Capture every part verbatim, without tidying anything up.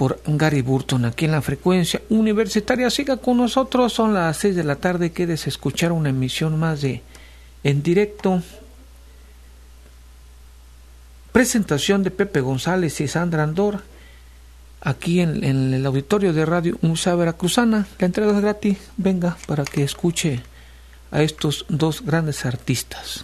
por Gary Burton aquí en la frecuencia universitaria. Siga con nosotros, son las seis de la tarde. Quédese a escuchar una emisión más de En Directo. Presentación de Pepe González y Sandra Andor aquí en, en el auditorio de Radio Universidad Veracruzana. La entrada es gratis. Venga para que escuche a estos dos grandes artistas.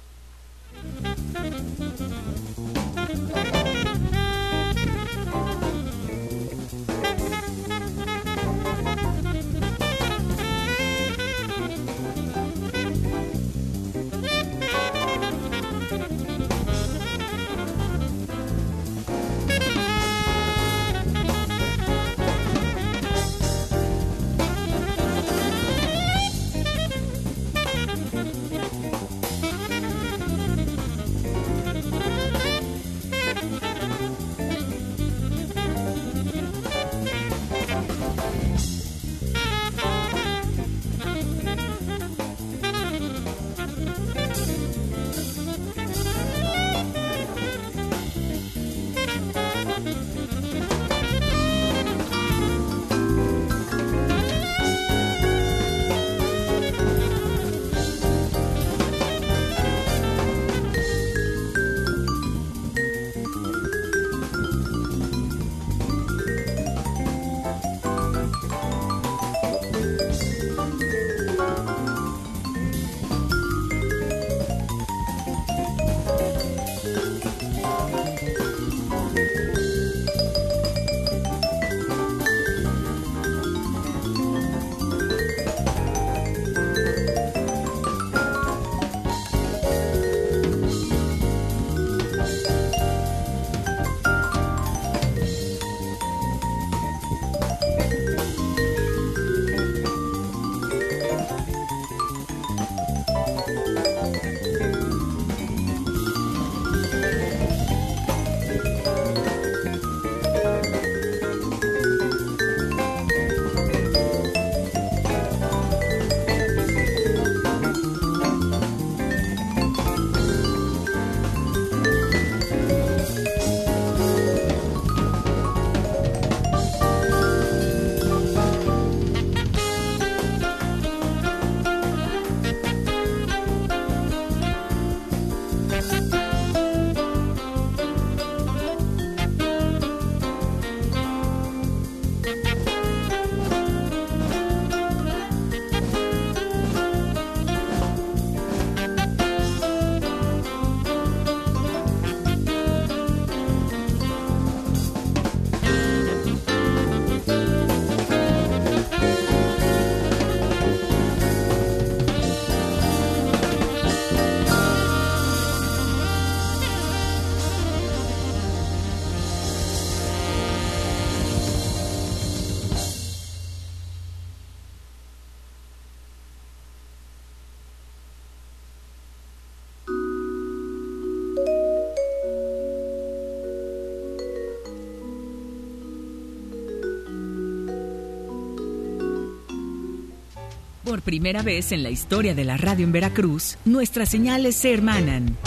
Por primera vez en la historia de la radio en Veracruz, nuestras señales se hermanan.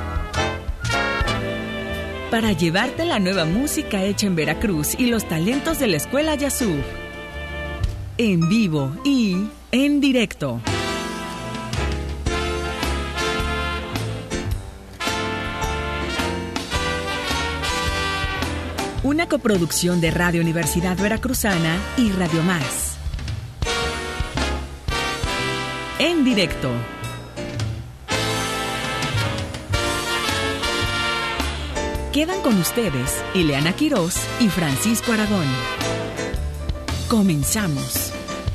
Para llevarte la nueva música hecha en Veracruz y los talentos de la Escuela Yasuf. En vivo y en directo. Una coproducción de Radio Universidad Veracruzana y Radio Más. En directo. Quedan con ustedes Ileana Quirós y Francisco Aragón. Comenzamos.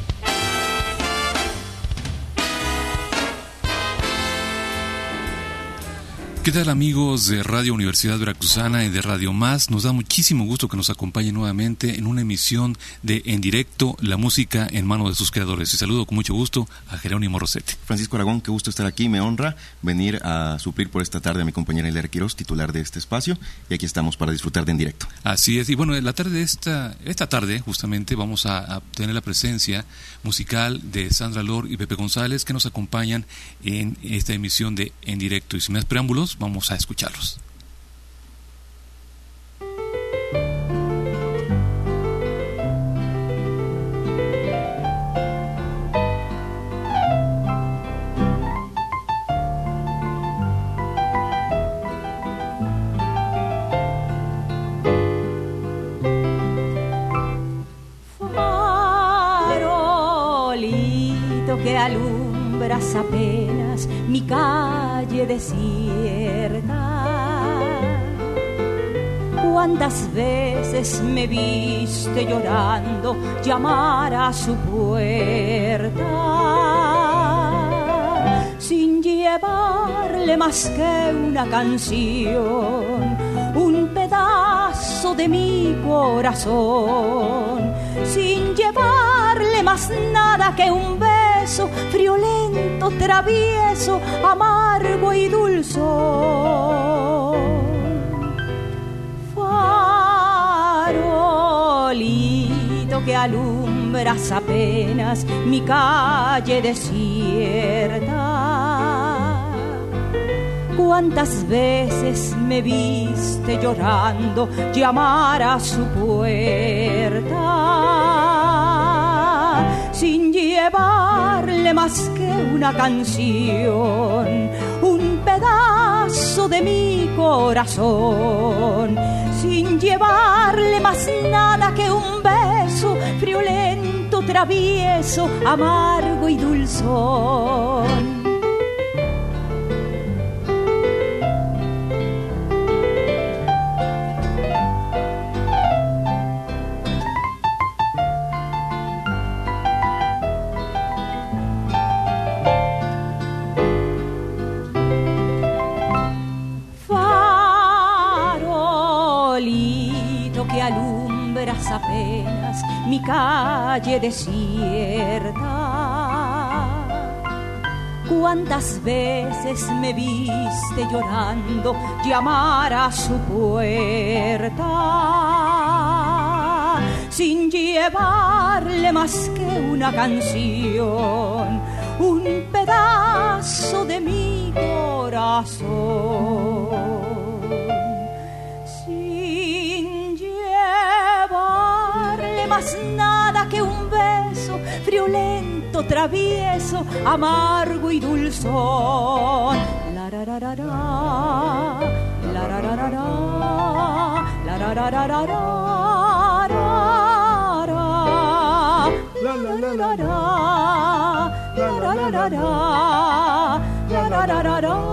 ¿Qué tal, amigos de Radio Universidad Veracruzana y de Radio Más? Nos da muchísimo gusto que nos acompañen nuevamente en una emisión de En Directo, la música en manos de sus creadores. Y saludo con mucho gusto a Jerónimo Rossetti. Francisco Aragón, qué gusto estar aquí. Me honra venir a suplir por esta tarde a mi compañera Ileana Quirós, titular de este espacio. Y aquí estamos para disfrutar de En Directo. Así es. Y bueno, la tarde de esta, esta tarde, justamente, vamos a, a tener la presencia musical de Sandra Lor y Pepe González, que nos acompañan en esta emisión de En Directo. Y sin más preámbulos, vamos a escucharlos. alumbras apenas mi calle desierta. Cuántas veces me viste llorando llamar a su puerta, sin llevarle más que una canción, un pedazo de mi corazón, sin llevarle más nada que un beso friolento, travieso, amargo y dulzón. Farolito que alumbras apenas mi calle desierta. Cuántas veces me viste llorando llamar a su puerta, sin llevarle más que una canción, un pedazo de mi corazón, sin llevarle más nada que un beso friolento, travieso, amargo y dulzón. Apenas mi calle desierta. Cuántas veces me viste llorando llamar a su puerta, sin llevarle más que una canción, un pedazo de mi corazón. Más nada que un beso friolento, travieso, amargo y dulzón. La ra ra ra ra, la ra ra ra ra, la ra ra ra ra ra, la la la la la, la ra ra ra ra, la ra ra ra ra.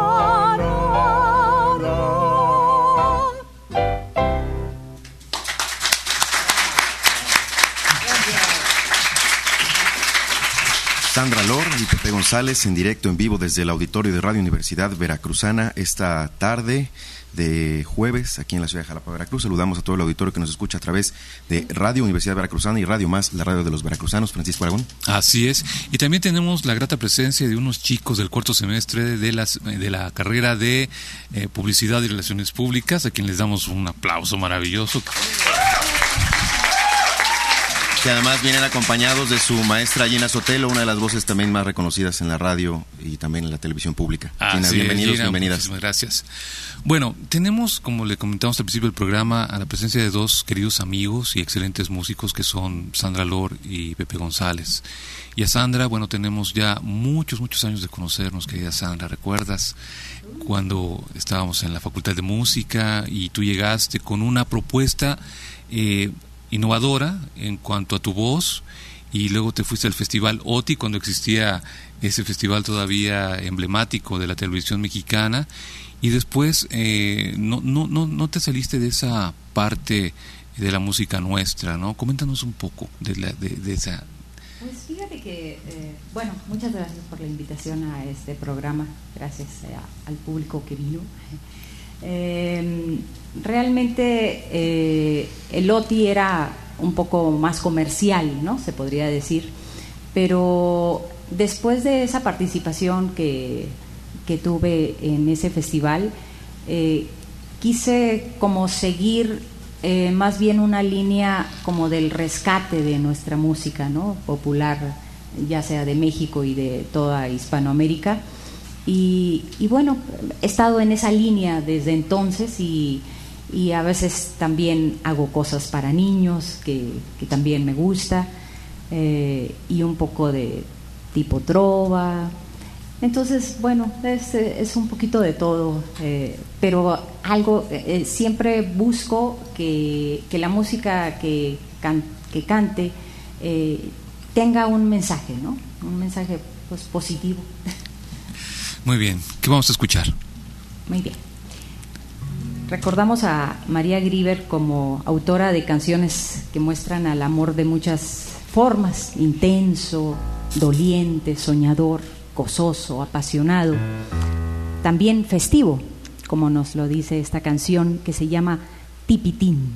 Sandra Lor y Pepe González en directo, en vivo desde el auditorio de Radio Universidad Veracruzana esta tarde de jueves aquí en la ciudad de Jalapa, Veracruz. Saludamos a todo el auditorio que nos escucha a través de Radio Universidad Veracruzana y Radio Más, la radio de los veracruzanos. Francisco Aragón. Así es. Y también tenemos la grata presencia de unos chicos del cuarto semestre de, las, de la carrera de eh, Publicidad y Relaciones Públicas, a quien les damos un aplauso maravilloso. Que además vienen acompañados de su maestra Gina Sotelo, una de las voces también más reconocidas en la radio y también en la televisión pública. Gina, bienvenidos, Gina, bienvenidas. Muchísimas gracias. Bueno, tenemos, como le comentamos al principio del programa, a la presencia de dos queridos amigos y excelentes músicos que son Sandra Lor y Pepe González. Y a Sandra, bueno, tenemos ya muchos, muchos años de conocernos, querida Sandra. ¿Recuerdas cuando estábamos en la Facultad de Música y tú llegaste con una propuesta eh, innovadora en cuanto a tu voz, y luego te fuiste al Festival O T I cuando existía ese festival todavía emblemático de la televisión mexicana, y después eh, no, no, no, no te saliste de esa parte de la música nuestra, ¿no? Coméntanos un poco de, la, de, de esa... Pues fíjate que, eh, bueno, muchas gracias por la invitación a este programa, gracias a, al público que vino. Eh, realmente eh, el O T I era un poco más comercial, ¿no? Se podría decir, pero después de esa participación que, que tuve en ese festival, eh, quise como seguir eh, más bien una línea como del rescate de nuestra música, ¿no? Popular, ya sea de México y de toda Hispanoamérica. Y, y bueno, he estado en esa línea desde entonces, y, y a veces también hago cosas para niños que, que también me gusta, eh, y un poco de tipo trova. Entonces, bueno, es, es un poquito de todo, eh, pero algo, eh, siempre busco que, que la música que, can, que cante eh, tenga un mensaje, ¿no? Un mensaje pues positivo. Muy bien, ¿qué vamos a escuchar? Muy bien. Recordamos a María Grieber como autora de canciones que muestran al amor de muchas formas: intenso, doliente, soñador, gozoso, apasionado, también festivo, como nos lo dice esta canción que se llama Tipitín.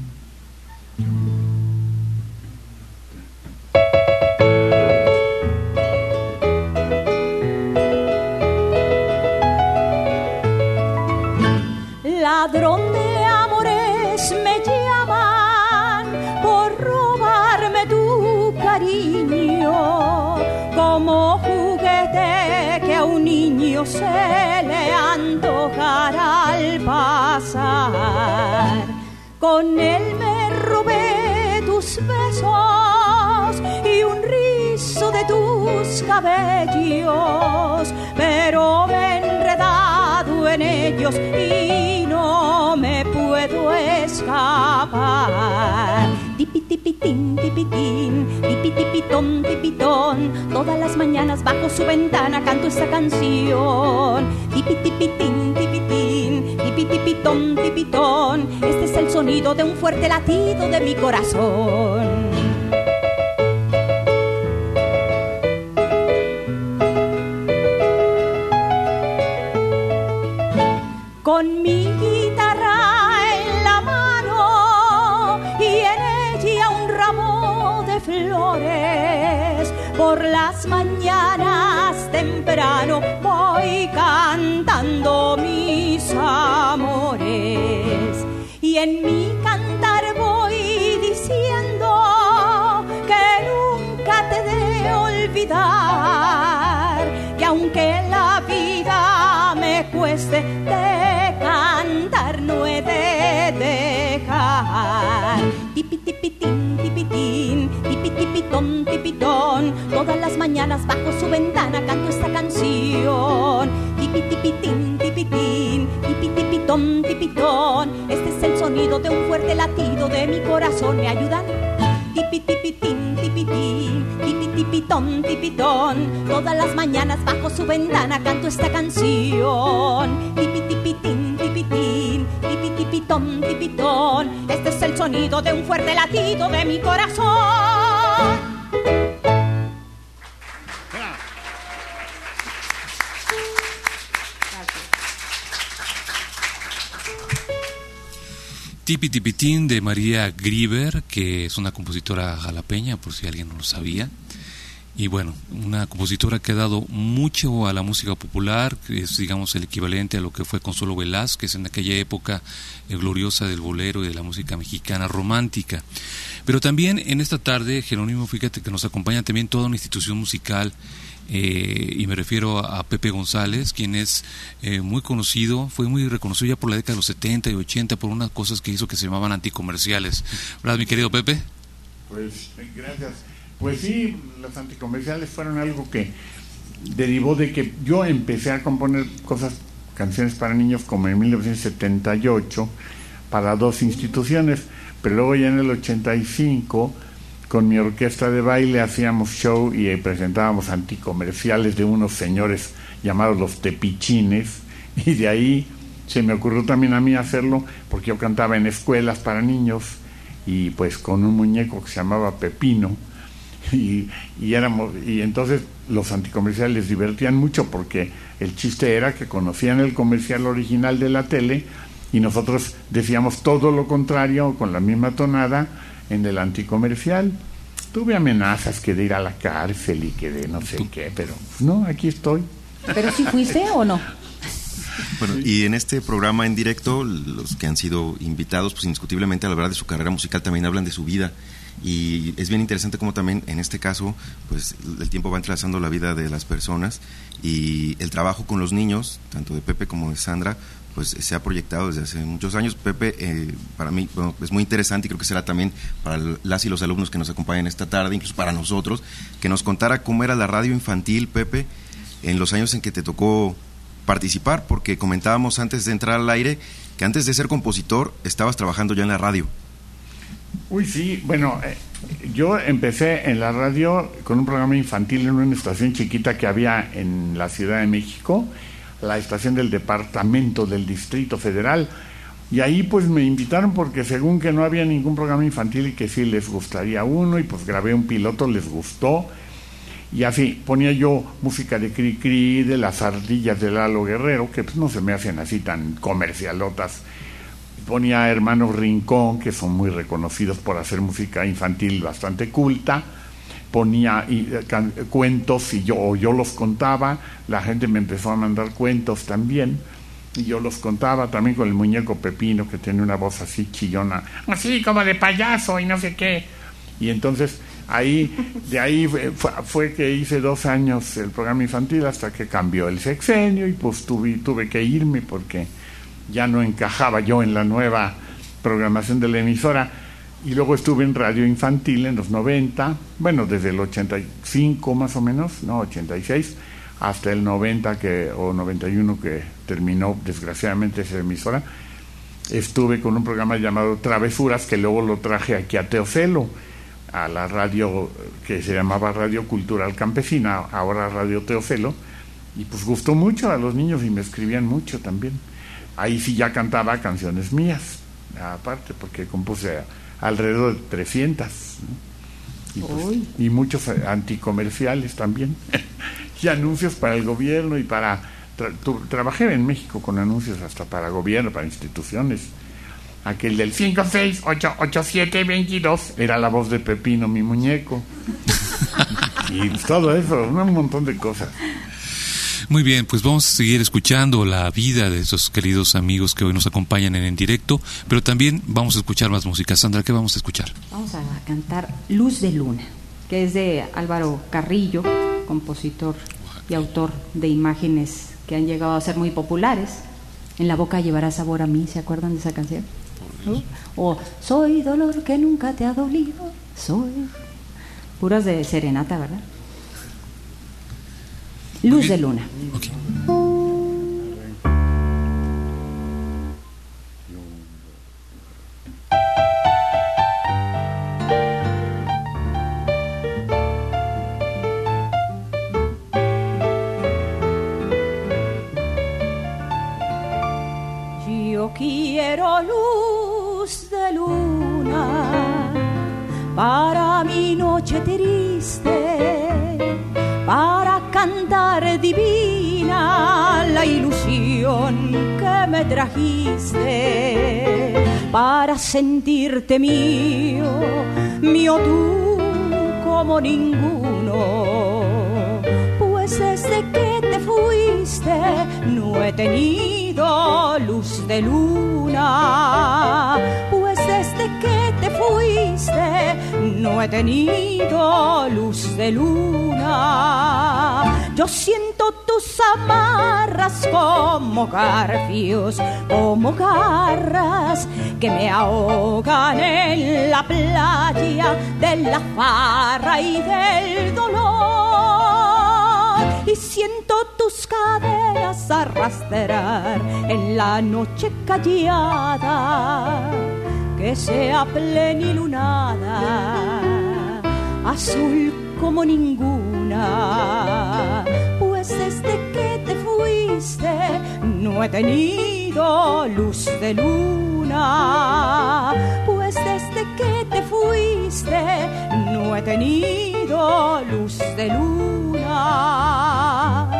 Ladrón de amores me llaman por robarme tu cariño, como juguete que a un niño se le antojará al pasar. Con él me robé tus besos y un rizo de tus cabellos, pero me he enredado en ellos y no me puedo escapar. Tipi tipitín, tipitín, tipi tipitón, tipitón, todas las mañanas bajo su ventana canto esta canción. Tipi tipitín, tipitín, tipi tipitón, tipitón, este es el sonido de un fuerte latido de mi corazón. Con mi guitarra en la mano y en ella un ramo de flores, por las mañanas temprano voy cantando mis amores, y en mi cantar voy diciendo que nunca te de olvidar, que aunque la vida me cueste, de cantar no he de dejar. Tipi tipitín, tipitín, tipi tipitón, tipitón, todas las mañanas bajo su ventana canto esta canción. Tipi tipitín, tipitín, tipi tipitón, tipitón, este es el sonido de un fuerte latido de mi corazón. ¿Me ayudan? Tipi tipitín, tipitín, tipi tipitón, tipitón, todas las mañanas bajo su ventana canto esta canción. Tipi tipitín, tipitín, tipi tipitón, tipitón, este es el sonido de un fuerte latido de mi corazón. Tipi Tipitín de María Grieber, que es una compositora jalapeña, por si alguien no lo sabía. Y bueno, una compositora que ha dado mucho a la música popular, que es, digamos, el equivalente a lo que fue Consuelo Velázquez en aquella época eh, gloriosa del bolero y de la música mexicana romántica. Pero también en esta tarde, Jerónimo, fíjate que nos acompaña también toda una institución musical, eh, y me refiero a, a Pepe González, quien es eh, muy conocido, fue muy reconocido ya por la década de los setenta y ochenta por unas cosas que hizo que se llamaban anticomerciales. ¿Verdad, mi querido Pepe? Pues gracias. Pues sí, los anticomerciales fueron algo que derivó de que yo empecé a componer cosas, canciones para niños como en mil novecientos setenta y ocho para dos instituciones, pero luego ya en el ochenta y cinco con mi orquesta de baile hacíamos show y presentábamos anticomerciales de unos señores llamados los Tepichines, y de ahí se me ocurrió también a mí hacerlo porque yo cantaba en escuelas para niños y pues con un muñeco que se llamaba Pepino. Y, y éramos y entonces los anticomerciales les divertían mucho porque el chiste era que conocían el comercial original de la tele y nosotros decíamos todo lo contrario con la misma tonada en el anticomercial. Tuve amenazas que de ir a la cárcel y que de no sé qué, pero no, aquí estoy. ¿Pero si fuiste o no? Bueno, y en este programa en directo, los que han sido invitados, pues indiscutiblemente al hablar de su carrera musical también hablan de su vida. Y es bien interesante como también en este caso pues el tiempo va entrelazando la vida de las personas y el trabajo con los niños, tanto de Pepe como de Sandra, pues se ha proyectado desde hace muchos años. Pepe, eh, para mí bueno, es muy interesante y creo que será también para las y los alumnos que nos acompañan esta tarde, incluso para nosotros, que nos contara cómo era la radio infantil, Pepe, en los años en que te tocó participar, porque comentábamos antes de entrar al aire que antes de ser compositor estabas trabajando ya en la radio. Uy, sí, bueno, eh, Yo empecé en la radio con un programa infantil en una estación chiquita que había en la Ciudad de México, la estación del departamento del Distrito Federal, y ahí pues me invitaron porque según que no había ningún programa infantil y que sí les gustaría uno, y pues grabé un piloto, les gustó, y así ponía yo música de Cri Cri, de las ardillas de Lalo Guerrero, que pues no se me hacen así tan comercialotas. Ponía a Hermanos Rincón, que son muy reconocidos por hacer música infantil bastante culta. Ponía y, can, cuentos y yo, o yo los contaba. La gente me empezó a mandar cuentos también y yo los contaba también con el muñeco Pepino, que tiene una voz así chillona, así como de payaso y no sé qué. Y entonces ahí, de ahí fue, fue que hice dos años el programa infantil hasta que cambió el sexenio y pues tuve, tuve que irme porque ya no encajaba yo en la nueva programación de la emisora. Y luego estuve en radio infantil en los noventa, bueno, desde el ochenta y cinco más o menos, no, ochenta y seis, hasta el noventa que, o noventa y uno que terminó desgraciadamente esa emisora. Estuve con un programa llamado Travesuras, que luego lo traje aquí a Teocelo, a la radio que se llamaba Radio Cultural Campesina, ahora Radio Teocelo, y pues gustó mucho a los niños y me escribían mucho también. Ahí sí ya cantaba canciones mías, aparte, porque compuse alrededor de trescientas, ¿no? Y, pues, y muchos anticomerciales también, y anuncios para el gobierno y para... Tra tu, trabajé en México con anuncios hasta para gobierno, para instituciones. Aquel del cinco seis ocho ocho siete veintidós era la voz de Pepino, mi muñeco. Y pues todo eso, un montón de cosas. Muy bien, pues vamos a seguir escuchando la vida de esos queridos amigos que hoy nos acompañan en, en directo, pero también vamos a escuchar más música. Sandra, ¿qué vamos a escuchar? Vamos a cantar Luz de Luna, que es de Álvaro Carrillo, compositor y autor de imágenes que han llegado a ser muy populares. En la boca llevará sabor a mí, ¿se acuerdan de esa canción? ¿No? O soy dolor que nunca te ha dolido, soy... Puras de serenata, ¿verdad? Luz de Luna. Okay. Yo quiero luz de luna para mi noche triste, para cantar divina la ilusión que me trajiste, para sentirte mío, mío tú como ninguno, pues desde que te fuiste no he tenido luz de luna, pues desde que te fuiste no he tenido luz de luna. Yo siento tus amarras como garfios, como garras que me ahogan en la playa de la farra y del dolor. Y siento tus caderas arrastrar en la noche callada, que sea plenilunada, azul como ninguna, pues desde que te fuiste no he tenido luz de luna, pues desde que te fuiste no he tenido luz de luna.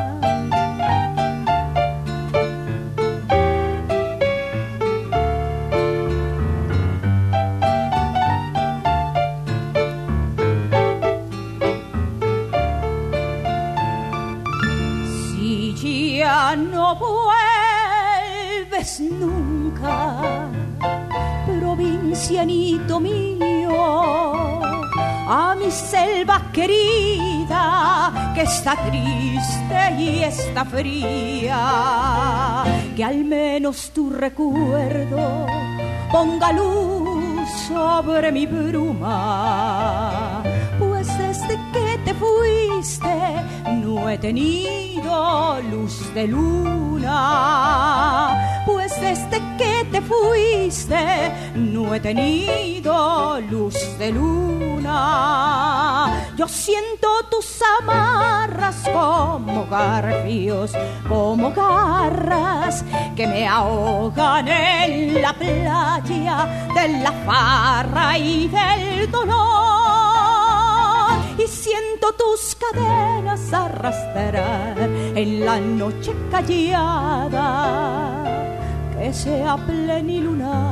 Ya no vuelves nunca, provincianito mío, a mi selva querida que está triste y está fría, que al menos tu recuerdo ponga luz sobre mi bruma, pues desde que te fuiste no he tenido luz de luna, pues desde que te fuiste no he tenido luz de luna. Yo siento tus amarras como garfios, como garras que me ahogan en la playa de la farra y del dolor. Y siento tus cadenas arrastrar en la noche callada, que sea plenilunada,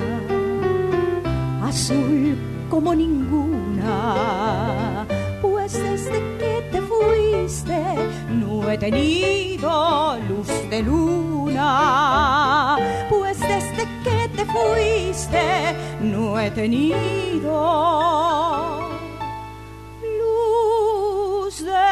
azul como ninguna. Pues desde que te fuiste no he tenido luz de luna. Pues desde que te fuiste no he tenido luz de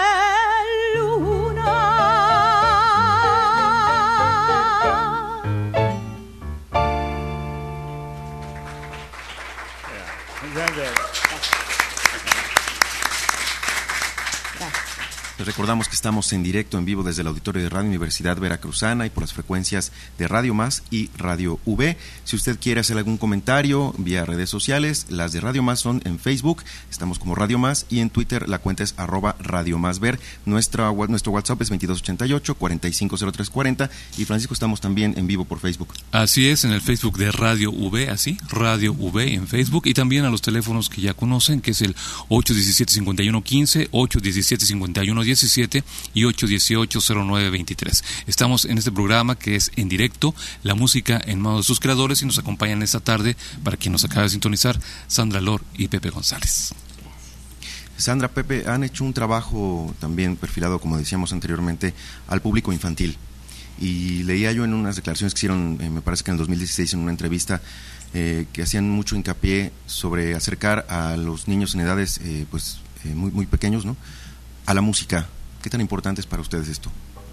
Les recordamos que estamos en directo, en vivo desde el auditorio de Radio Universidad Veracruzana y por las frecuencias de Radio Más y Radio V. Si usted quiere hacer algún comentario vía redes sociales, las de Radio Más son en Facebook, estamos como Radio Más, y en Twitter la cuenta es arroba Radio Más Ver. Nuestra, nuestro WhatsApp es veintidós ochenta y ocho, cuarenta y cinco cero tres cuarenta, y Francisco, estamos también en vivo por Facebook. Así es, en el Facebook de Radio V, así, Radio V en Facebook, y también a los teléfonos que ya conocen, que es el ocho uno siete, cinco uno uno, quince, ocho uno siete, cinco uno diecisiete y ocho uno ocho, cero nueve veintitrés. Estamos en este programa que es en directo, la música en manos de sus creadores, y nos acompañan esta tarde, para quien nos acaba de sintonizar, Sandra Lor y Pepe González. Sandra, Pepe, han hecho un trabajo también perfilado, como decíamos anteriormente, al público infantil. Y leía yo en unas declaraciones que hicieron, eh, me parece que en el dos mil dieciséis, en una entrevista, eh, que hacían mucho hincapié sobre acercar a los niños en edades eh, pues eh, muy, muy pequeños, ¿no?, a la música. ¿Qué tan importante es para ustedes esto?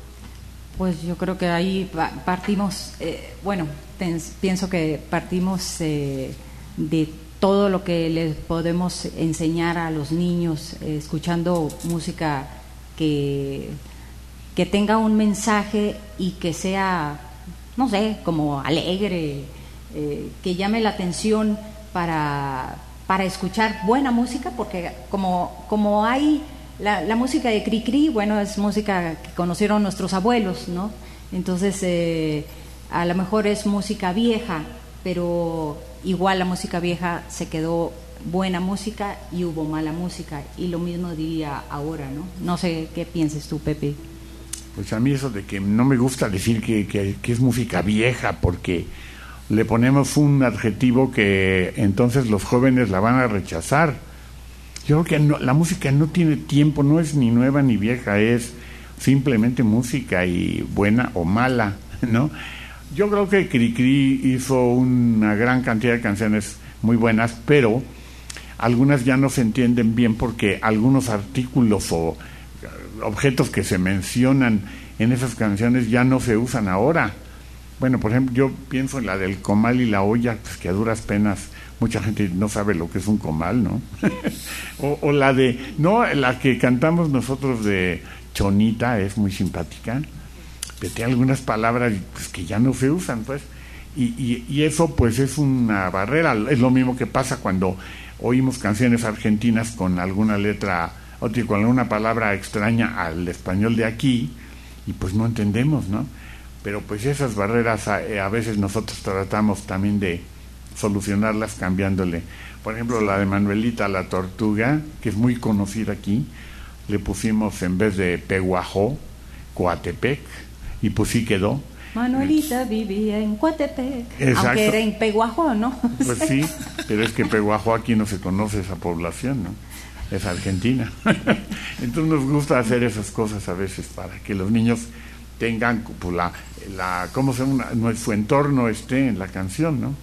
Pues yo creo que ahí partimos, eh, bueno, pens, pienso que partimos eh, de todo lo que les podemos enseñar a los niños, eh, escuchando música que, que tenga un mensaje y que sea, no sé, como alegre, eh, que llame la atención para, para escuchar buena música, porque como, como hay... La, la música de Cricri, bueno, es música que conocieron nuestros abuelos, ¿no? Entonces, eh, a lo mejor es música vieja, pero igual la música vieja se quedó buena música y hubo mala música, y lo mismo diría ahora, ¿no? No sé qué pienses tú, Pepe. Pues a mí eso de que no me gusta decir que, que, que es música vieja, porque le ponemos un adjetivo que entonces los jóvenes la van a rechazar. Yo creo que no, la música no tiene tiempo, no es ni nueva ni vieja, es simplemente música, y buena o mala, ¿no? Yo creo que Cricri hizo una gran cantidad de canciones muy buenas, pero algunas ya no se entienden bien porque algunos artículos o objetos que se mencionan en esas canciones ya no se usan ahora. Bueno, por ejemplo, yo pienso en la del comal y la olla, pues que a duras penas mucha gente no sabe lo que es un comal, ¿no? o, o la de, no, la que cantamos nosotros de Chonita es muy simpática, pero tiene algunas palabras pues, que ya no se usan, pues, y, y, y eso pues es una barrera. Es lo mismo que pasa cuando oímos canciones argentinas con alguna letra, o con alguna palabra extraña al español de aquí, y pues no entendemos, ¿no? Pero pues esas barreras a, a veces nosotros tratamos también de solucionarlas cambiándole. Por ejemplo, la de Manuelita la Tortuga, que es muy conocida aquí, le pusimos en vez de Peguajó, Coatepec, y pues sí quedó. Manuelita vivía en Coatepec, exacto, aunque era en Peguajó, ¿no? Pues sí, pero es que Peguajó aquí no se conoce esa población, ¿no? Es Argentina. Entonces nos gusta hacer esas cosas a veces para que los niños tengan pues, la, la, ¿cómo se llama? Su entorno esté en la canción, ¿no?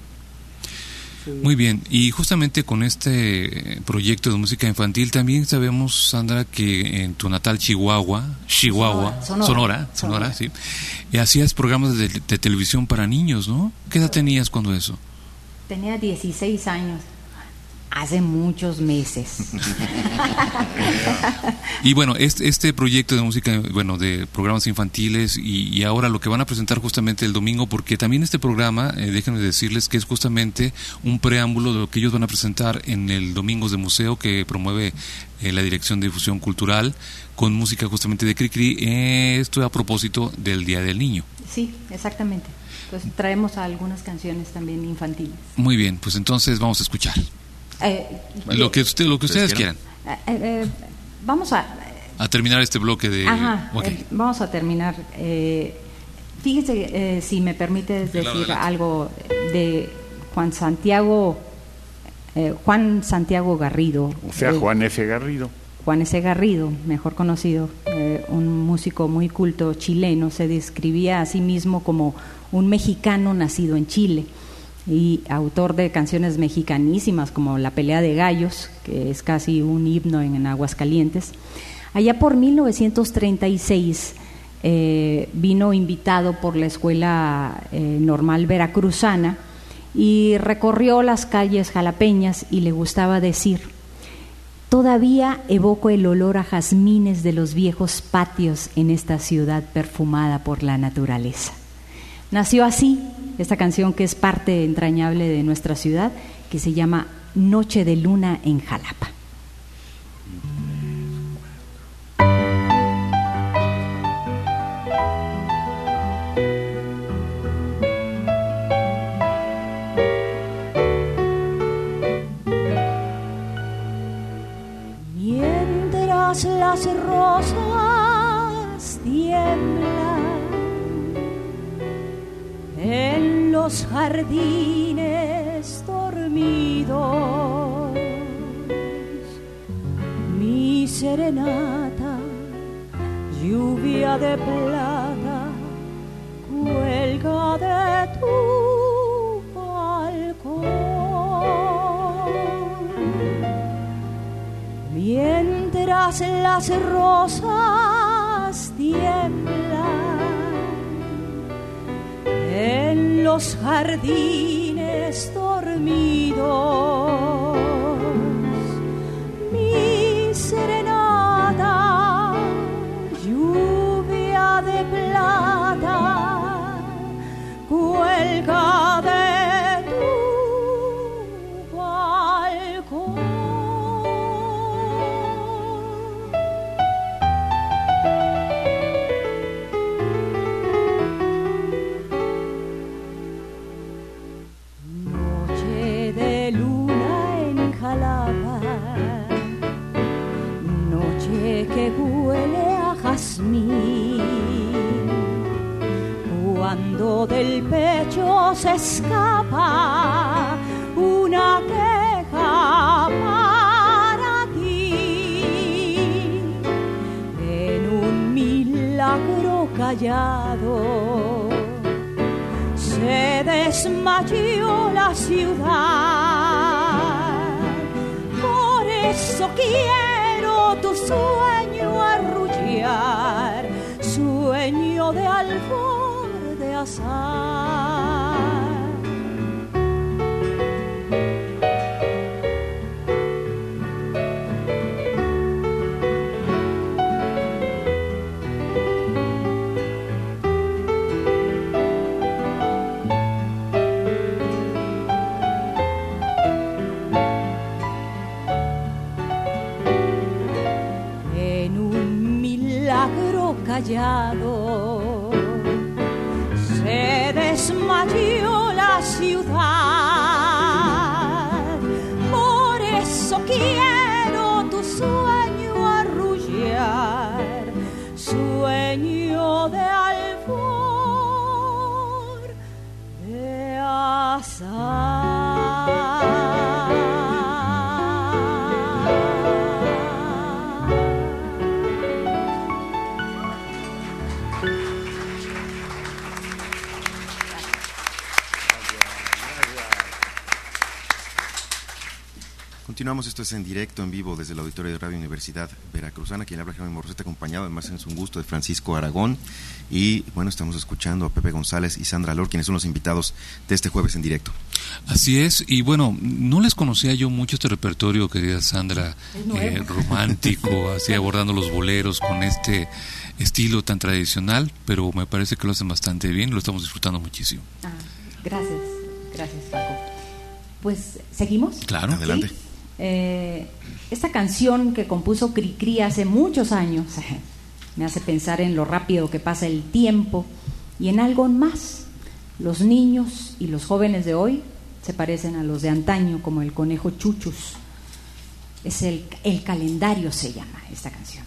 Muy bien, y justamente con este proyecto de música infantil también sabemos, Sandra, que en tu natal Chihuahua, Chihuahua, Sonora, Sonora, Sonora, Sonora, Sonora sí, y hacías programas de, de televisión para niños, ¿no? ¿Qué edad tenías cuando eso? Tenía dieciséis años. Hace muchos meses. Y bueno, este, este proyecto de música, bueno, de programas infantiles y, y ahora lo que van a presentar justamente el domingo, porque también este programa, eh, déjenme decirles que es justamente un preámbulo de lo que ellos van a presentar en el Domingos de Museo que promueve eh, la Dirección de Difusión Cultural con música justamente de Cricri. Eh, esto a propósito del Día del Niño. Sí, exactamente. Pues traemos algunas canciones también infantiles. Muy bien, pues entonces vamos a escuchar. Eh, lo que usted, lo que ustedes quieran. Eh, eh, vamos a a terminar este bloque de. Ajá, Okay. eh, vamos a terminar. Eh, fíjese, eh, si me permites decir claro, algo de Juan Santiago, eh, Juan Santiago Garrido. O sea, eh, Juan S. Garrido. Juan S. Garrido, mejor conocido, eh, un músico muy culto chileno, se describía a sí mismo como un mexicano nacido en Chile y autor de canciones mexicanísimas como La Pelea de Gallos, que es casi un himno en, en Aguascalientes. Allá por mil novecientos treinta y seis eh, vino invitado por la Escuela eh, Normal Veracruzana y recorrió las calles jalapeñas y le gustaba decir: todavía evoco el olor a jazmines de los viejos patios en esta ciudad perfumada por la naturaleza. Nació así esta canción que es parte entrañable de nuestra ciudad, que se llama Noche de Luna en Jalapa. Mientras las rosas tiemblan en los jardines dormidos, mi serenata, lluvia de plata, cuelga de tu balcón. Mientras las rosas tiemblan en los jardines dormidos, mi serenata, lluvia de plata, cuelga de tu balcón. Que huele a jazmín, cuando del pecho se escapa una queja para ti. En un milagro callado se desmayó la ciudad, por eso quiero tu sueño arrullar, sueño de albor de azar. Callado se desmayó la ciudad, por eso quiero tu sueño arrullar, sueño de albor de azar. Continuamos, esto es En Directo, en vivo desde el auditorio de Radio Universidad Veracruzana. Quien habla, Jaime Morrosete, acompañado, además es un gusto, de Francisco Aragón. Y bueno, estamos escuchando a Pepe González y Sandra Lor, quienes son los invitados de este jueves En Directo. Así es, y bueno, no les conocía yo mucho este repertorio, querida Sandra, eh, romántico, así abordando los boleros con este estilo tan tradicional, pero me parece que lo hacen bastante bien, lo estamos disfrutando muchísimo. Ah, gracias, gracias, Paco. Pues, ¿seguimos? Claro. Adelante. ¿Sí? Eh, esta canción que compuso Cricri hace muchos años me hace pensar en lo rápido que pasa el tiempo y en algo más. Los niños y los jóvenes de hoy se parecen a los de antaño, como el conejo Chuchus. Es el, el calendario, se llama esta canción.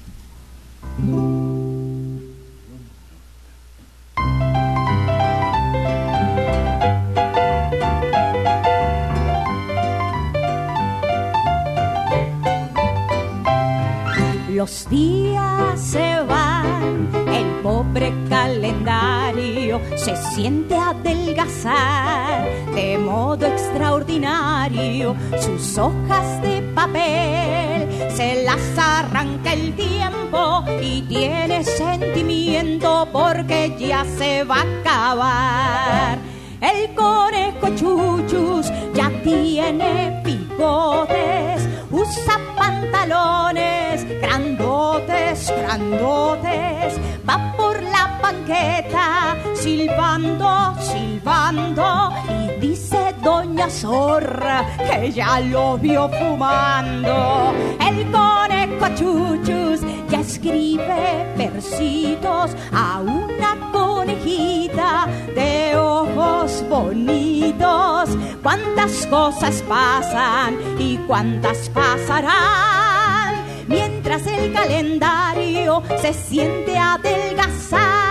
Los días se van, el pobre calendario se siente adelgazar de modo extraordinario. Sus hojas de papel se las arranca el tiempo y tiene sentimiento porque ya se va a acabar. El conejo Chuchus ya tiene bigotes, usa pantalones grandotes, grandotes, va por la banqueta silbando, silbando, y dice doña Zorra que ya lo vio fumando. El conejo Chuchus ya escribe versitos a una conejita de ojos bonitos. Cuántas cosas pasan y cuántas pasarán mientras el calendario se siente adelgazar.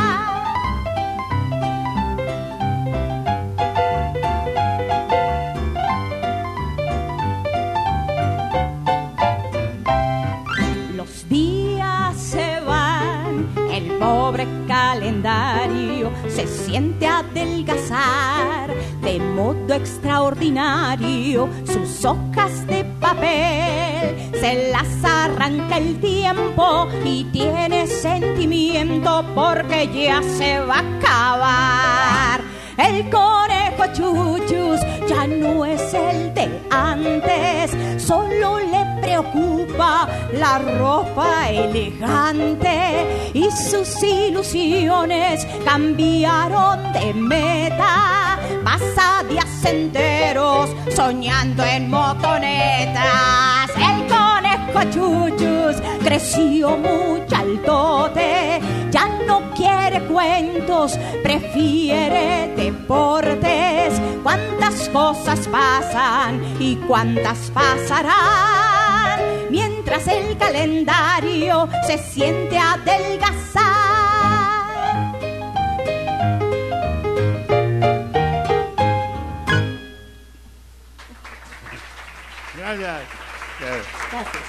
Los días se van, el pobre calendario se siente adelgazar de modo extraordinario. Sus hojas de papel se las arranca el tiempo y tiene sentimiento porque ya se va a acabar. El conejo Chuchus ya no es el de antes, solo le preocupa la ropa elegante y sus ilusiones cambiaron de meta. Pasa días enteros soñando en motonetas. El conejo Chuchus creció muy altote, ya no quiere cuentos, prefiere deportes. Cuántas cosas pasan y cuántas pasarán mientras el calendario se siente adelgazar. Gracias. Gracias.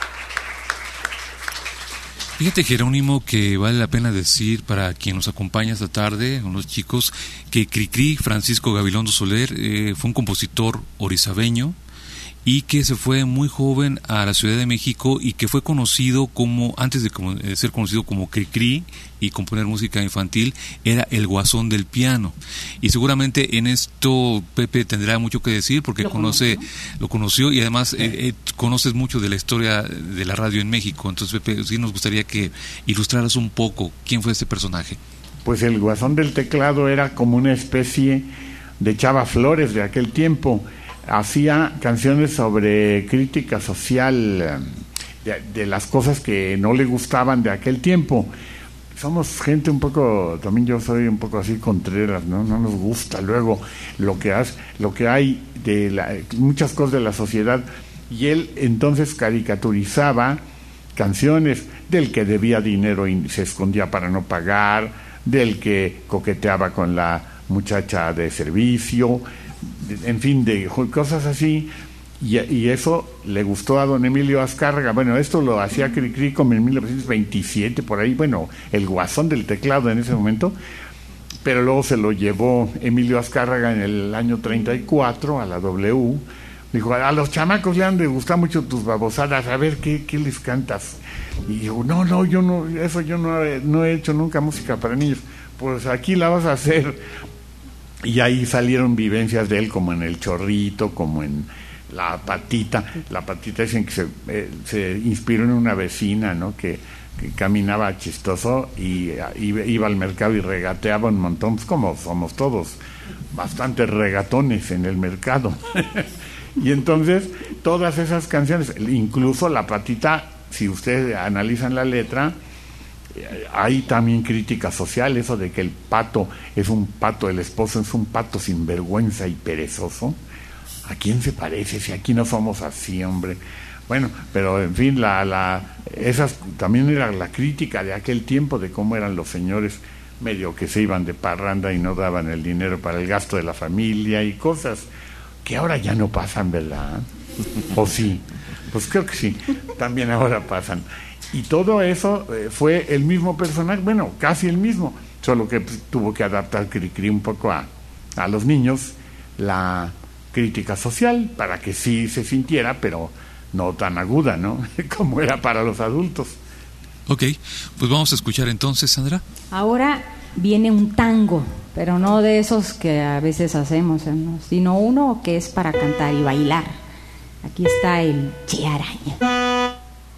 Fíjate, Jerónimo, que vale la pena decir para quien nos acompaña esta tarde, unos chicos, que Cricri, Francisco Gabilondo Soler, eh, fue un compositor orizabeño y que se fue muy joven a la Ciudad de México y que fue conocido como, antes de, como, de ser conocido como Cricri y componer música infantil, era el guasón del piano. Y seguramente en esto Pepe tendrá mucho que decir porque lo conoce, conoce lo conoció y además eh, eh, conoces mucho de la historia de la radio en México. Entonces, Pepe, sí nos gustaría que ilustraras un poco quién fue este personaje. Pues el guasón del teclado era como una especie de Chava Flores de aquel tiempo. Hacía canciones sobre crítica social de, de las cosas que no le gustaban de aquel tiempo. Somos gente un poco, también yo soy un poco así contreras, ¿no? No nos gusta luego lo que has, lo que hay de la, muchas cosas de la sociedad, y él entonces caricaturizaba canciones del que debía dinero y se escondía para no pagar, del que coqueteaba con la muchacha de servicio, en fin, de cosas así, y, y eso le gustó a don Emilio Azcárraga. Bueno, esto lo hacía Cricri como en mil novecientos veintisiete, por ahí, bueno, el guasón del teclado en ese momento, pero luego se lo llevó Emilio Azcárraga en el año treinta y cuatro a la W Dijo, a los chamacos le han de gustar mucho tus babosadas, a ver, ¿qué, qué les cantas? Y yo, no, no, yo no, eso yo no, no he hecho nunca música para niños. Pues aquí la vas a hacer. Y ahí salieron vivencias de él, como en El Chorrito, como en La Patita. La Patita dicen que se, eh, se inspiró en una vecina, ¿no? Que, que caminaba chistoso y, y iba al mercado y regateaba un montón, pues como somos todos, bastantes regatones en el mercado. Y entonces todas esas canciones, incluso La Patita, si ustedes analizan la letra, hay también crítica social, eso de que el pato es un pato, el esposo es un pato sinvergüenza y perezoso. ¿A quién se parece? Si aquí no somos así, hombre. Bueno, pero en fin, la, la, esas también era la crítica de aquel tiempo, de cómo eran los señores medio que se iban de parranda y no daban el dinero para el gasto de la familia y cosas que ahora ya no pasan, ¿verdad? ¿O sí? Pues creo que sí, también ahora pasan. Y todo eso eh, fue el mismo personaje, bueno, casi el mismo, solo que pues, tuvo que adaptar Cricri un poco a, a los niños, la crítica social, para que sí se sintiera, pero no tan aguda, ¿no? Como era para los adultos. Ok, pues vamos a escuchar entonces, Sandra. Ahora viene un tango, pero no de esos que a veces hacemos, ¿no? Sino uno que es para cantar y bailar. Aquí está el Che Araña.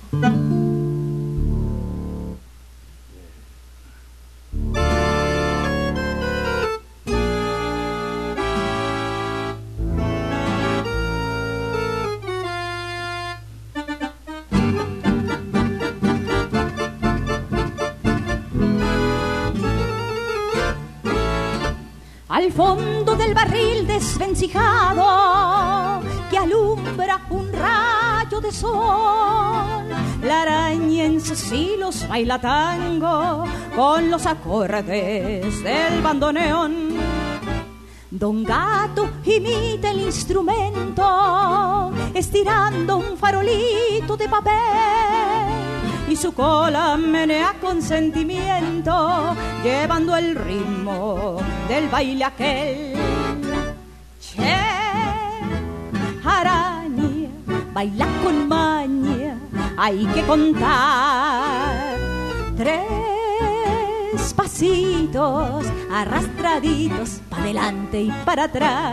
Al fondo del barril desvencijado que alumbra un rayo de sol, la araña en sus hilos baila tango con los acordes del bandoneón. Don Gato imita el instrumento estirando un farolito de papel y su cola menea con sentimiento, llevando el ritmo del baile aquel. Che araña, baila con maña, hay que contar tres pasitos arrastraditos para adelante y para atrás.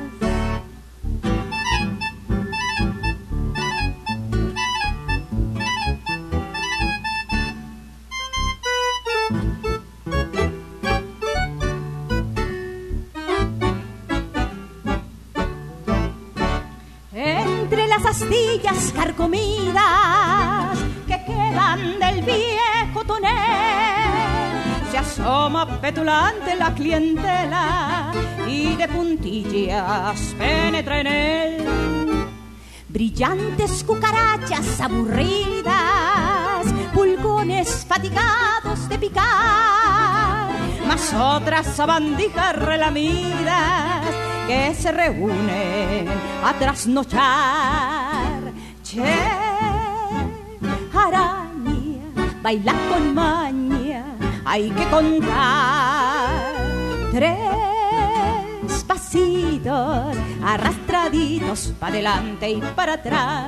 Astillas carcomidas que quedan del viejo tonel, se asoma petulante la clientela y de puntillas penetra en él. Brillantes cucarachas aburridas, pulgones fatigados de picar, más otras sabandijas relamidas que se reúnen a trasnochar. Che araña, baila con maña, hay que contar tres pasitos arrastraditos para adelante y para atrás.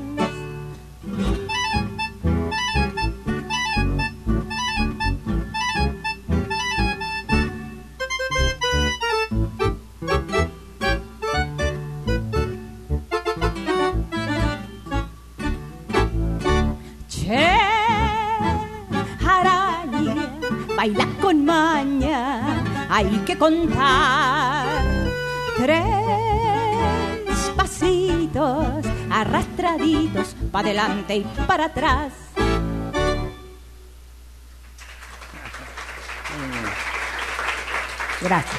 Baila con maña, hay que contar tres pasitos arrastraditos para adelante y para atrás. Gracias.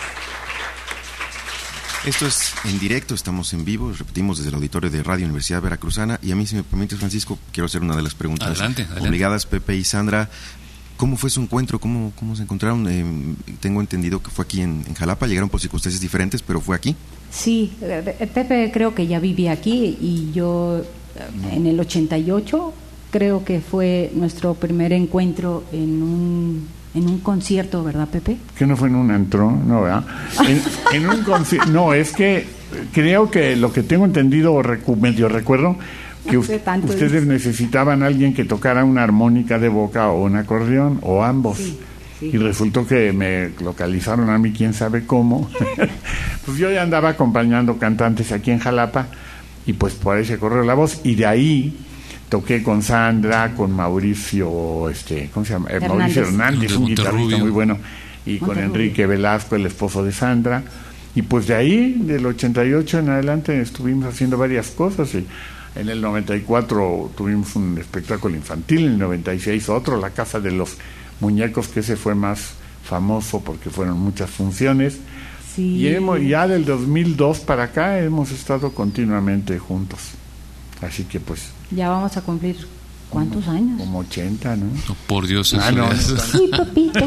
Esto es En Directo, estamos en vivo, repetimos desde el auditorio de Radio Universidad Veracruzana, y a mí, si me permites, Francisco, quiero hacer una de las preguntas adelante, adelante. obligadas. Pepe y Sandra, ¿cómo fue su encuentro? ¿Cómo, cómo se encontraron? Eh, tengo entendido que fue aquí en, en Jalapa, llegaron por circunstancias diferentes, pero fue aquí. Sí, Pepe creo que ya vivía aquí y yo en el ochenta y ocho creo que fue nuestro primer encuentro en un en un concierto, ¿verdad, Pepe? Que no fue en un antro, no, ¿verdad? En, en un concierto, no, es que creo que lo que tengo entendido, o recu medio recuerdo, que No sé tanto ustedes dice. necesitaban a alguien que tocara una armónica de boca o un acordeón, o ambos. Sí, sí. Y resultó que me localizaron a mí, quién sabe cómo. Pues yo ya andaba acompañando cantantes aquí en Jalapa, y pues por ahí se corrió la voz, y de ahí toqué con Sandra, con Mauricio, este, ¿cómo se llama? Eh, Hernández. Mauricio Hernández, un guitarrista Monterrubio. muy bueno, y con Monterrubio. Enrique Velasco, el esposo de Sandra. Y pues de ahí, del ochenta y ocho en adelante, estuvimos haciendo varias cosas. Y en el noventa y cuatro tuvimos un espectáculo infantil, en el noventa y seis otro, La Casa de los Muñecos, que ese fue más famoso porque fueron muchas funciones. Sí. Y hemos, ya del dos mil dos para acá hemos estado continuamente juntos. Así que pues, Ya vamos a cumplir, ¿cuántos años? como ochenta, ¿no? Oh, por Dios, Ah, eso no, ya no es- tanto. Sí, Pepito.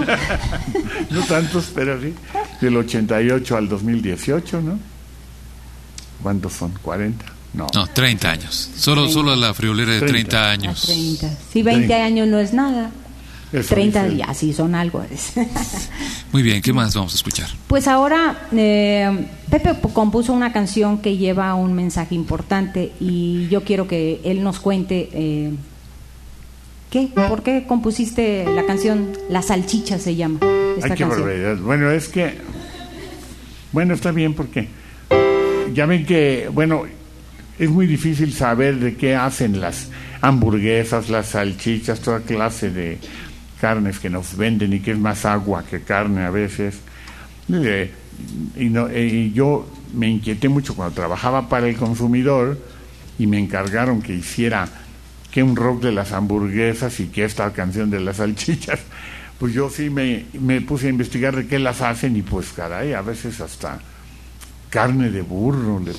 No tantos, pero sí. Del ochenta y ocho al dos mil dieciocho, ¿no? ¿Cuántos son? ¿cuarenta? No. No, treinta años. Solo, solo la friolera de treinta. treinta A años. treinta. Si veinte treinta. años no es nada, Eso treinta dice. ya sí son algo. Muy bien, ¿qué más vamos a escuchar? Pues ahora eh, Pepe compuso una canción que lleva un mensaje importante y yo quiero que él nos cuente eh, ¿qué? ¿Por qué compusiste la canción La Salchicha se llama esta Ay, qué canción? barbaridad. Bueno, es que... Bueno, está bien porque... Ya ven que, bueno, es muy difícil saber de qué hacen las hamburguesas, las salchichas, toda clase de carnes que nos venden y que es más agua que carne a veces. Eh, y, no, eh, y yo me inquieté mucho cuando trabajaba para el consumidor y me encargaron que hiciera que un rock de las hamburguesas y que esta canción de las salchichas. Pues yo sí me, me puse a investigar de qué las hacen y pues caray, a veces hasta carne de burro le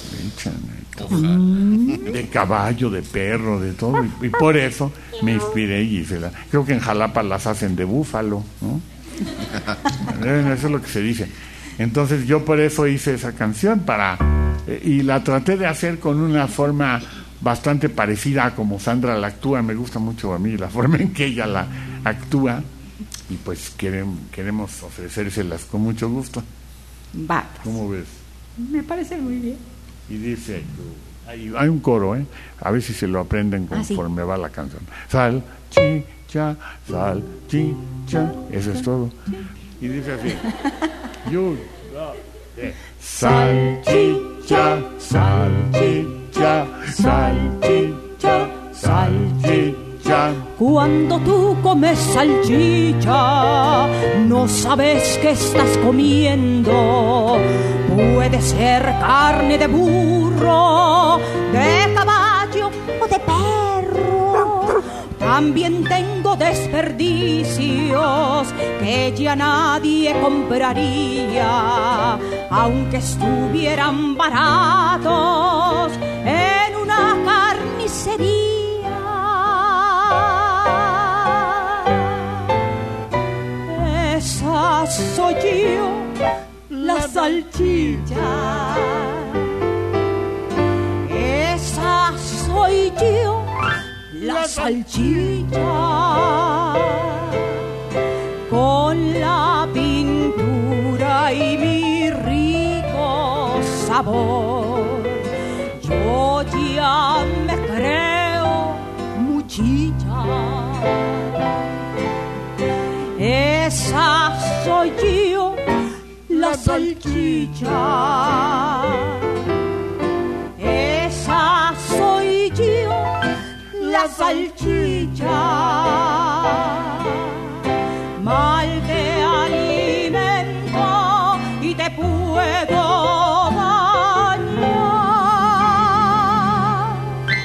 echan, eh, de caballo, de perro, de todo, y, y por eso me inspiré y hice la... Creo que en Jalapa las hacen de búfalo, ¿no? Bueno, eso es lo que se dice. Entonces yo por eso hice esa canción para eh, y la traté de hacer con una forma bastante parecida a como Sandra la actúa. Me gusta mucho a mí la forma en que ella la actúa y pues queremos, queremos ofrecérselas con mucho gusto. Va, ¿Cómo ves? me parece muy bien. Y dice, hay, hay un coro, ¿eh? A ver si se lo aprenden Ah, sí. conforme va la canción. Salchicha, salchicha, eso es todo. Y dice así, yo, eh, salchicha, salchicha, salchicha, salchicha. Cuando tú comes salchicha, no sabes qué estás comiendo. Puede ser carne de burro, de caballo o de perro. También tengo desperdicios que ya nadie compraría, aunque estuvieran baratos en una carnicería. Esa soy yo, la salchicha. Esa soy yo, la salchicha. Con la pintura y mi rico sabor, yo ya me creo muchicha. Esa soy yo, la salchicha. Esa soy yo, la salchicha. Mal te alimento y te puedo dañar.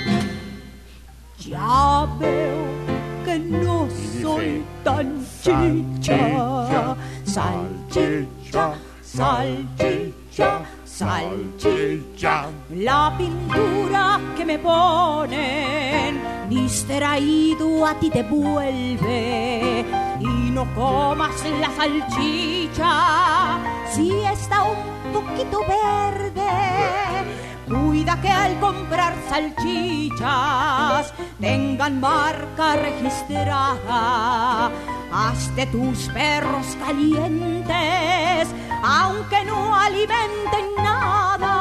Ya veo que no soy tan chicha. Salchicha, salchicha, salchicha. La pintura que me ponen distraído a ti te vuelve. Y no comas la salchicha si está un poquito verde. Cuida que al comprar salchichas tengan marca registrada. haz de tus perros calientes, aunque no alimenten nada.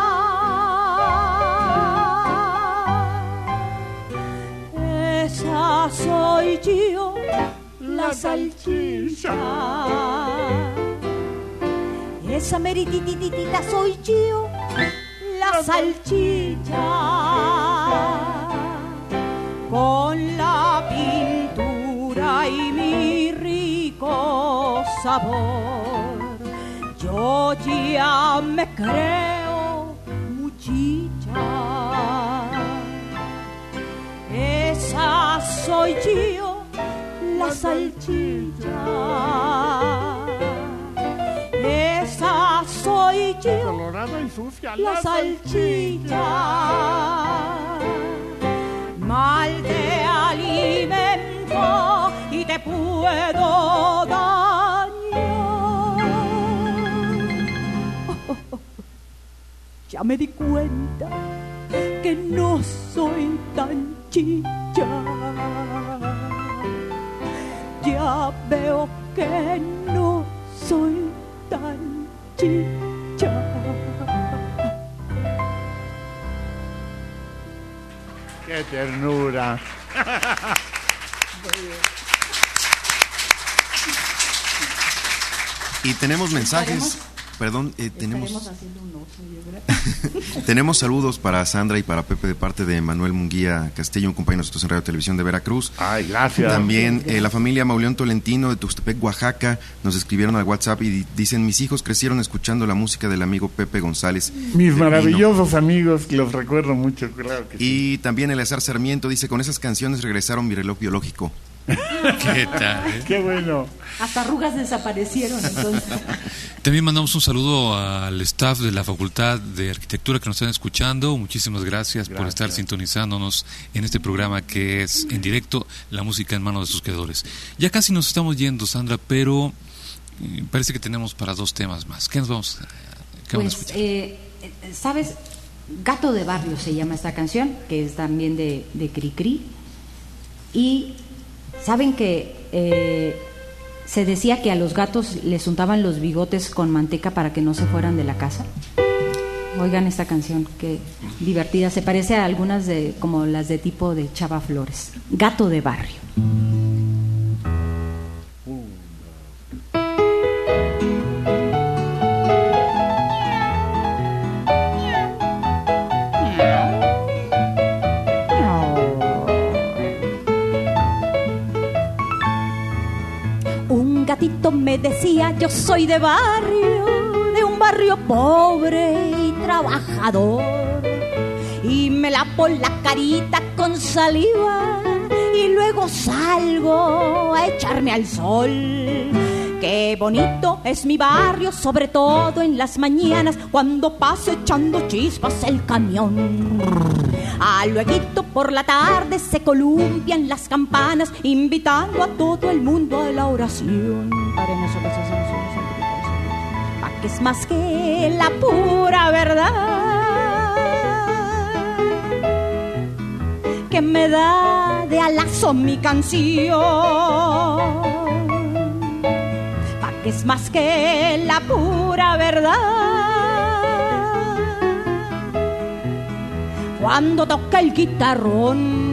Esa soy yo, la salchicha. Esa meritititita soy yo, la salchicha. Con la pintura y mi rico sabor, yo ya me creo muchicha. Esa soy yo, la salchicha. Esa soy yo, colorada y sucia, la, la salchicha. Mal te alimento y te puedo dañar. Oh, oh, oh. Ya me di cuenta que no soy tan chicha. Ya veo que no soy tan chicha. ¡Qué ternura! Y tenemos mensajes. Perdón, eh, tenemos tenemos saludos para Sandra y para Pepe de parte de Manuel Munguía Castillo, un compañero de nosotros en Radio Televisión de Veracruz. Ay, gracias. También eh, la familia Mauleón Tolentino de Tuxtepec, Oaxaca, nos escribieron al WhatsApp y dicen: mis hijos crecieron escuchando la música del amigo Pepe González. Mis maravillosos amigos, que los recuerdo mucho, claro que sí. Y también Eleazar Sarmiento dice: con esas canciones regresaron mi reloj biológico. ¿Qué tal? Eh? Qué bueno. Hasta arrugas desaparecieron entonces. También mandamos un saludo al staff de la Facultad de Arquitectura que nos están escuchando. Muchísimas gracias, gracias por estar sintonizándonos en este programa que es en directo, la música en manos de sus creadores. Ya casi nos estamos yendo, Sandra, pero eh, parece que tenemos para dos temas más. ¿Qué nos vamos a, qué pues, vamos a escuchar? Eh, ¿Sabes? Gato de Barrio se llama esta canción, que es también de, de Cricri. Y saben que eh, se decía que a los gatos les untaban los bigotes con manteca para que no se fueran de la casa. Oigan esta canción, que divertida, se parece a algunas de como las de tipo de Chava Flores. Gato de Barrio. Gatito me decía: yo soy de barrio, de un barrio pobre y trabajador, y me lavo la carita con saliva y luego salgo a echarme al sol. Qué bonito es mi barrio, sobre todo en las mañanas, cuando pasa echando chispas el camión. A lueguito por la tarde se columpian las campanas, invitando a todo el mundo a la oración. Pa' que es más que la pura verdad, que me da de alazo mi canción. Pa' que es más que la pura verdad, cuando toca el guitarrón.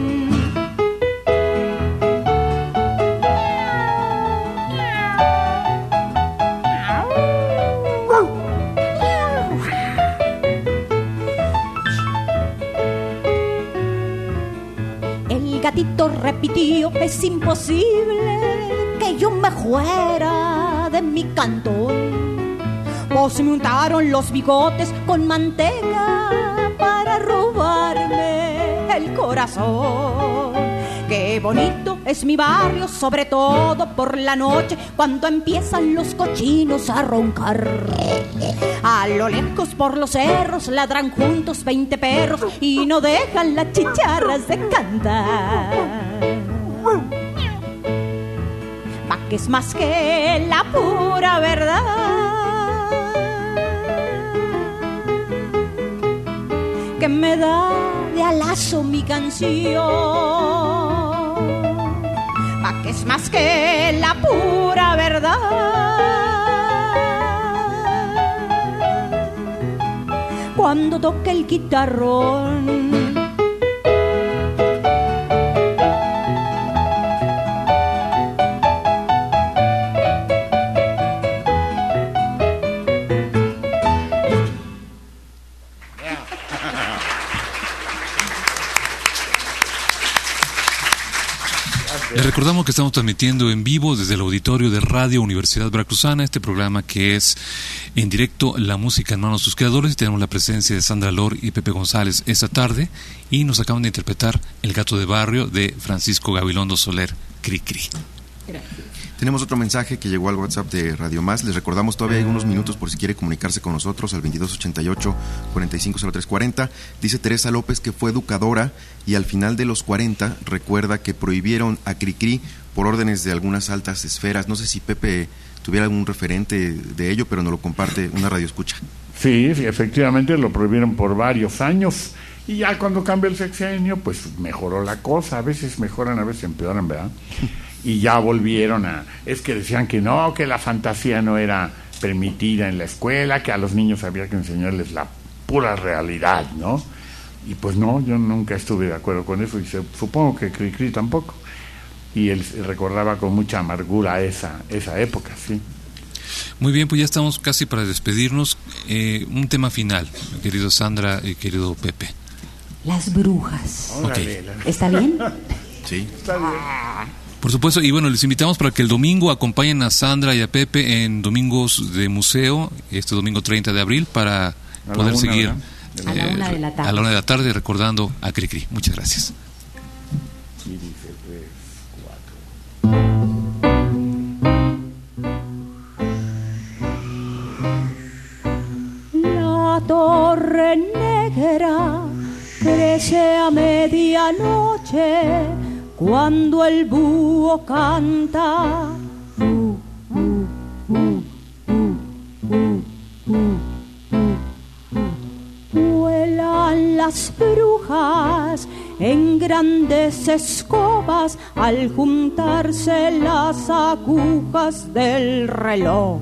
El gatito repitió: es imposible que yo me fuera de mi cantón, pues me untaron los bigotes con manteca para robarme el corazón. Qué bonito es mi barrio, sobre todo por la noche, cuando empiezan los cochinos a roncar. A lo lejos por los cerros ladran juntos veinte perros y no dejan las chicharras de cantar. Pa' que es más que la pura verdad, que me da de alazo mi canción. Pa' que es más que la pura verdad. Cuando toque el guitarrón, Les recordamos que estamos transmitiendo en vivo desde el auditorio de Radio Universidad Veracruzana, este programa que es en directo La Música en Manos de sus Creadores. Tenemos la presencia de Sandra Lor y Pepe González esta tarde y nos acaban de interpretar El Gato de Barrio de Francisco Gabilondo Soler, Cri Cri. Gracias. Tenemos otro mensaje que llegó al WhatsApp de Radio Más. Les recordamos, todavía hay unos minutos por si quiere comunicarse con nosotros al veintidós ochenta y ocho, cuarenta y cinco cero tres cuarenta. Dice Teresa López que fue educadora y al final de los cuarenta recuerda que prohibieron a Cricri por órdenes de algunas altas esferas. No sé si Pepe tuviera algún referente de ello, pero nos lo comparte una radioescucha. Sí, sí, efectivamente lo prohibieron por varios años y ya cuando cambió el sexenio pues mejoró la cosa. A veces mejoran, a veces empeoran, ¿verdad? Y ya volvieron a... Es que decían que no, que la fantasía no era permitida en la escuela, que a los niños había que enseñarles la pura realidad, ¿no? Y pues no, yo nunca estuve de acuerdo con eso y se, supongo que Cricri tampoco. Y él recordaba con mucha amargura esa, esa época, sí. Muy bien, pues ya estamos casi para despedirnos. Eh, un tema final, querido Sandra y querido Pepe. Las brujas. Okay. ¿Está bien? Sí. Está bien. Por supuesto, y bueno, les invitamos para que el domingo acompañen a Sandra y a Pepe en Domingos de Museo, este domingo treinta de abril, para poder una, seguir eh, a la una de la tarde. a la una de la tarde recordando a Cricri. Muchas gracias. Y dice tres, cuatro. La torre negra crece a medianoche cuando el búho canta. Uh, uh, uh, uh, uh, uh, uh. Vuelan las brujas en grandes escobas al juntarse las agujas del reloj.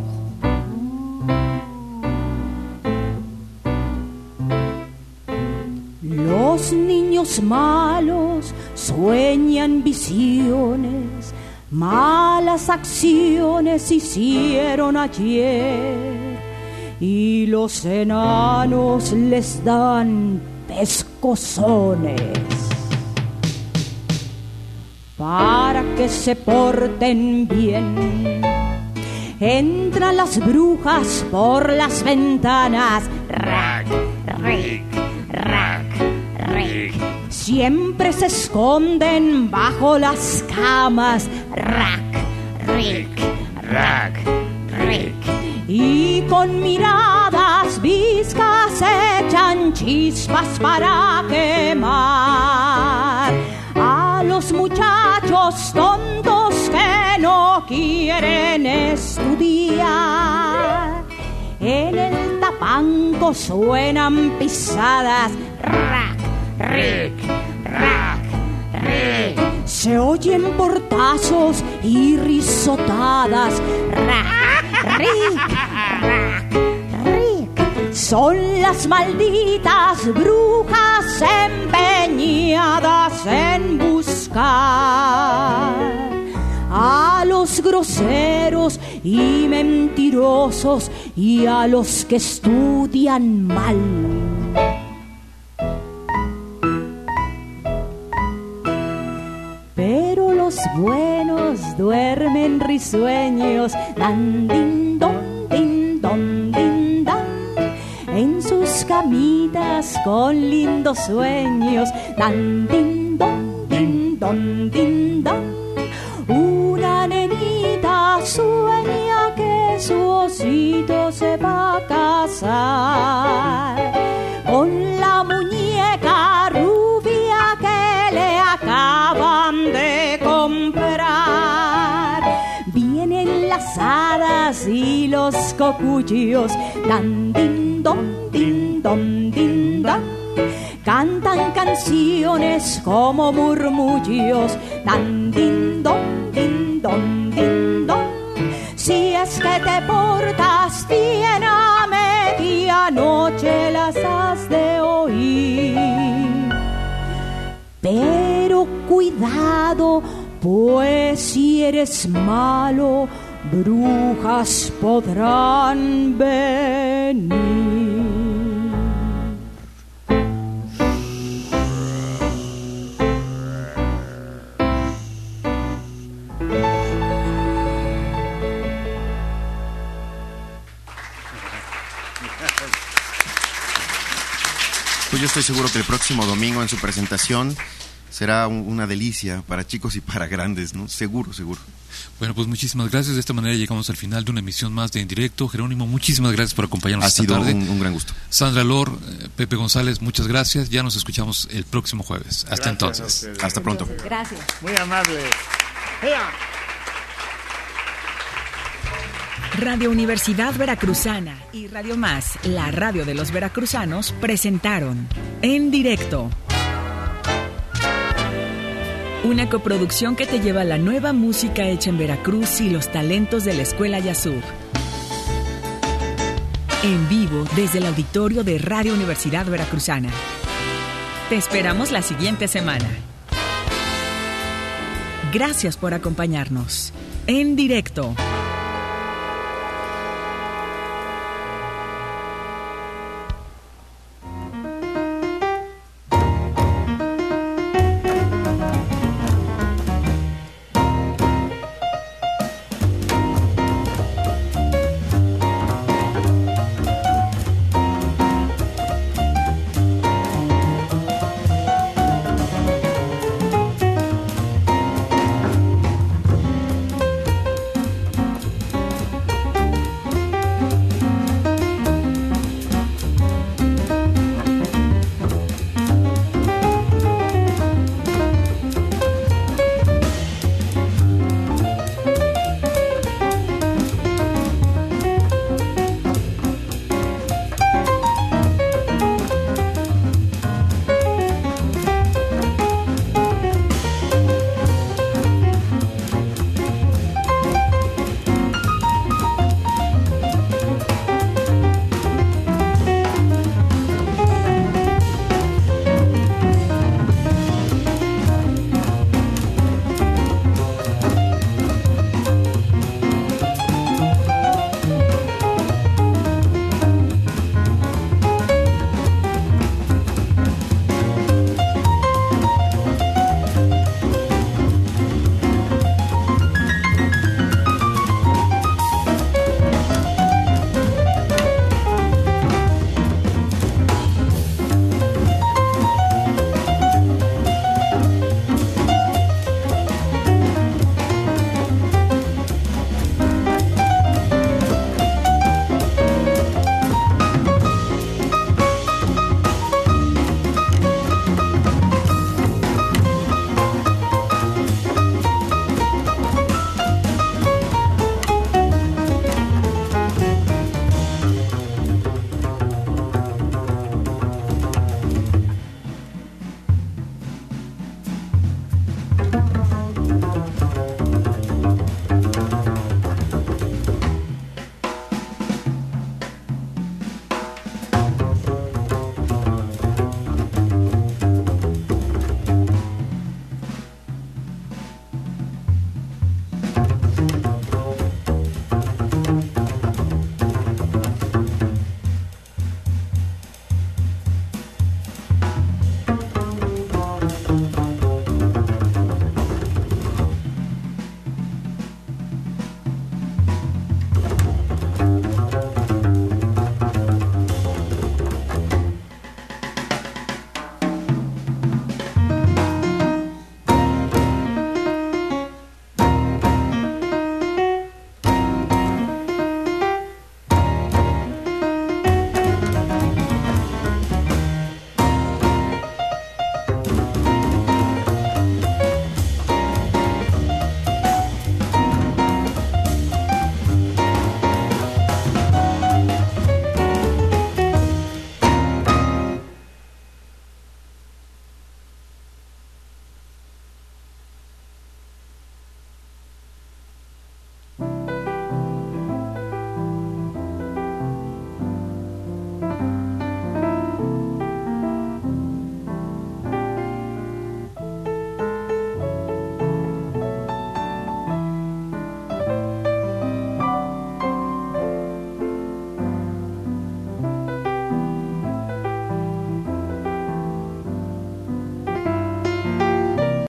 Los niños malos sueñan visiones, malas acciones hicieron ayer, y los enanos les dan pescozones para que se porten bien. Entran las brujas por las ventanas, rac, ric, rac, ric. Siempre se esconden bajo las camas, rac, ric, rac, ric. Y con miradas viscas echan chispas para quemar a los muchachos tontos que no quieren estudiar. En el tapanco suenan pisadas, rac, ric, rac, ric. Se oyen portazos y risotadas, rac, ric, rac, ric. Son las malditas brujas empeñadas en buscar a los groseros y mentirosos y a los que estudian mal. Pero los buenos duermen risueños, dan din don, din don, din dan, en sus camitas con lindos sueños, dan din don, din don, din dan. Una nenita sueña que su osito se va a casar con la muñeca rubia que le acaban de comprar. Vienen las hadas y los cocuyos, dan din don, din don, din dan. Cantan canciones como murmullos, dan din don, din puertas bien a medianoche las has de oír. Pero cuidado, pues si eres malo, brujas podrán venir. Pues yo estoy seguro que el próximo domingo en su presentación será un, una delicia para chicos y para grandes, ¿no? Seguro, seguro. Bueno, pues muchísimas gracias. De esta manera llegamos al final de una emisión más de En Directo. Jerónimo, muchísimas gracias por acompañarnos ha esta sido tarde. Un, un gran gusto. Sandra Lor, eh, Pepe González, muchas gracias. Ya nos escuchamos el próximo jueves. Hasta Gracias entonces. Hasta pronto. Gracias. Muy amable. ¡Ea! Radio Universidad Veracruzana y Radio Más, la radio de los veracruzanos, presentaron En Directo. Una coproducción que te lleva a la nueva música hecha en Veracruz y los talentos de la Escuela Yasub. En vivo desde el auditorio de Radio Universidad Veracruzana. Te esperamos la siguiente semana. Gracias por acompañarnos. En Directo.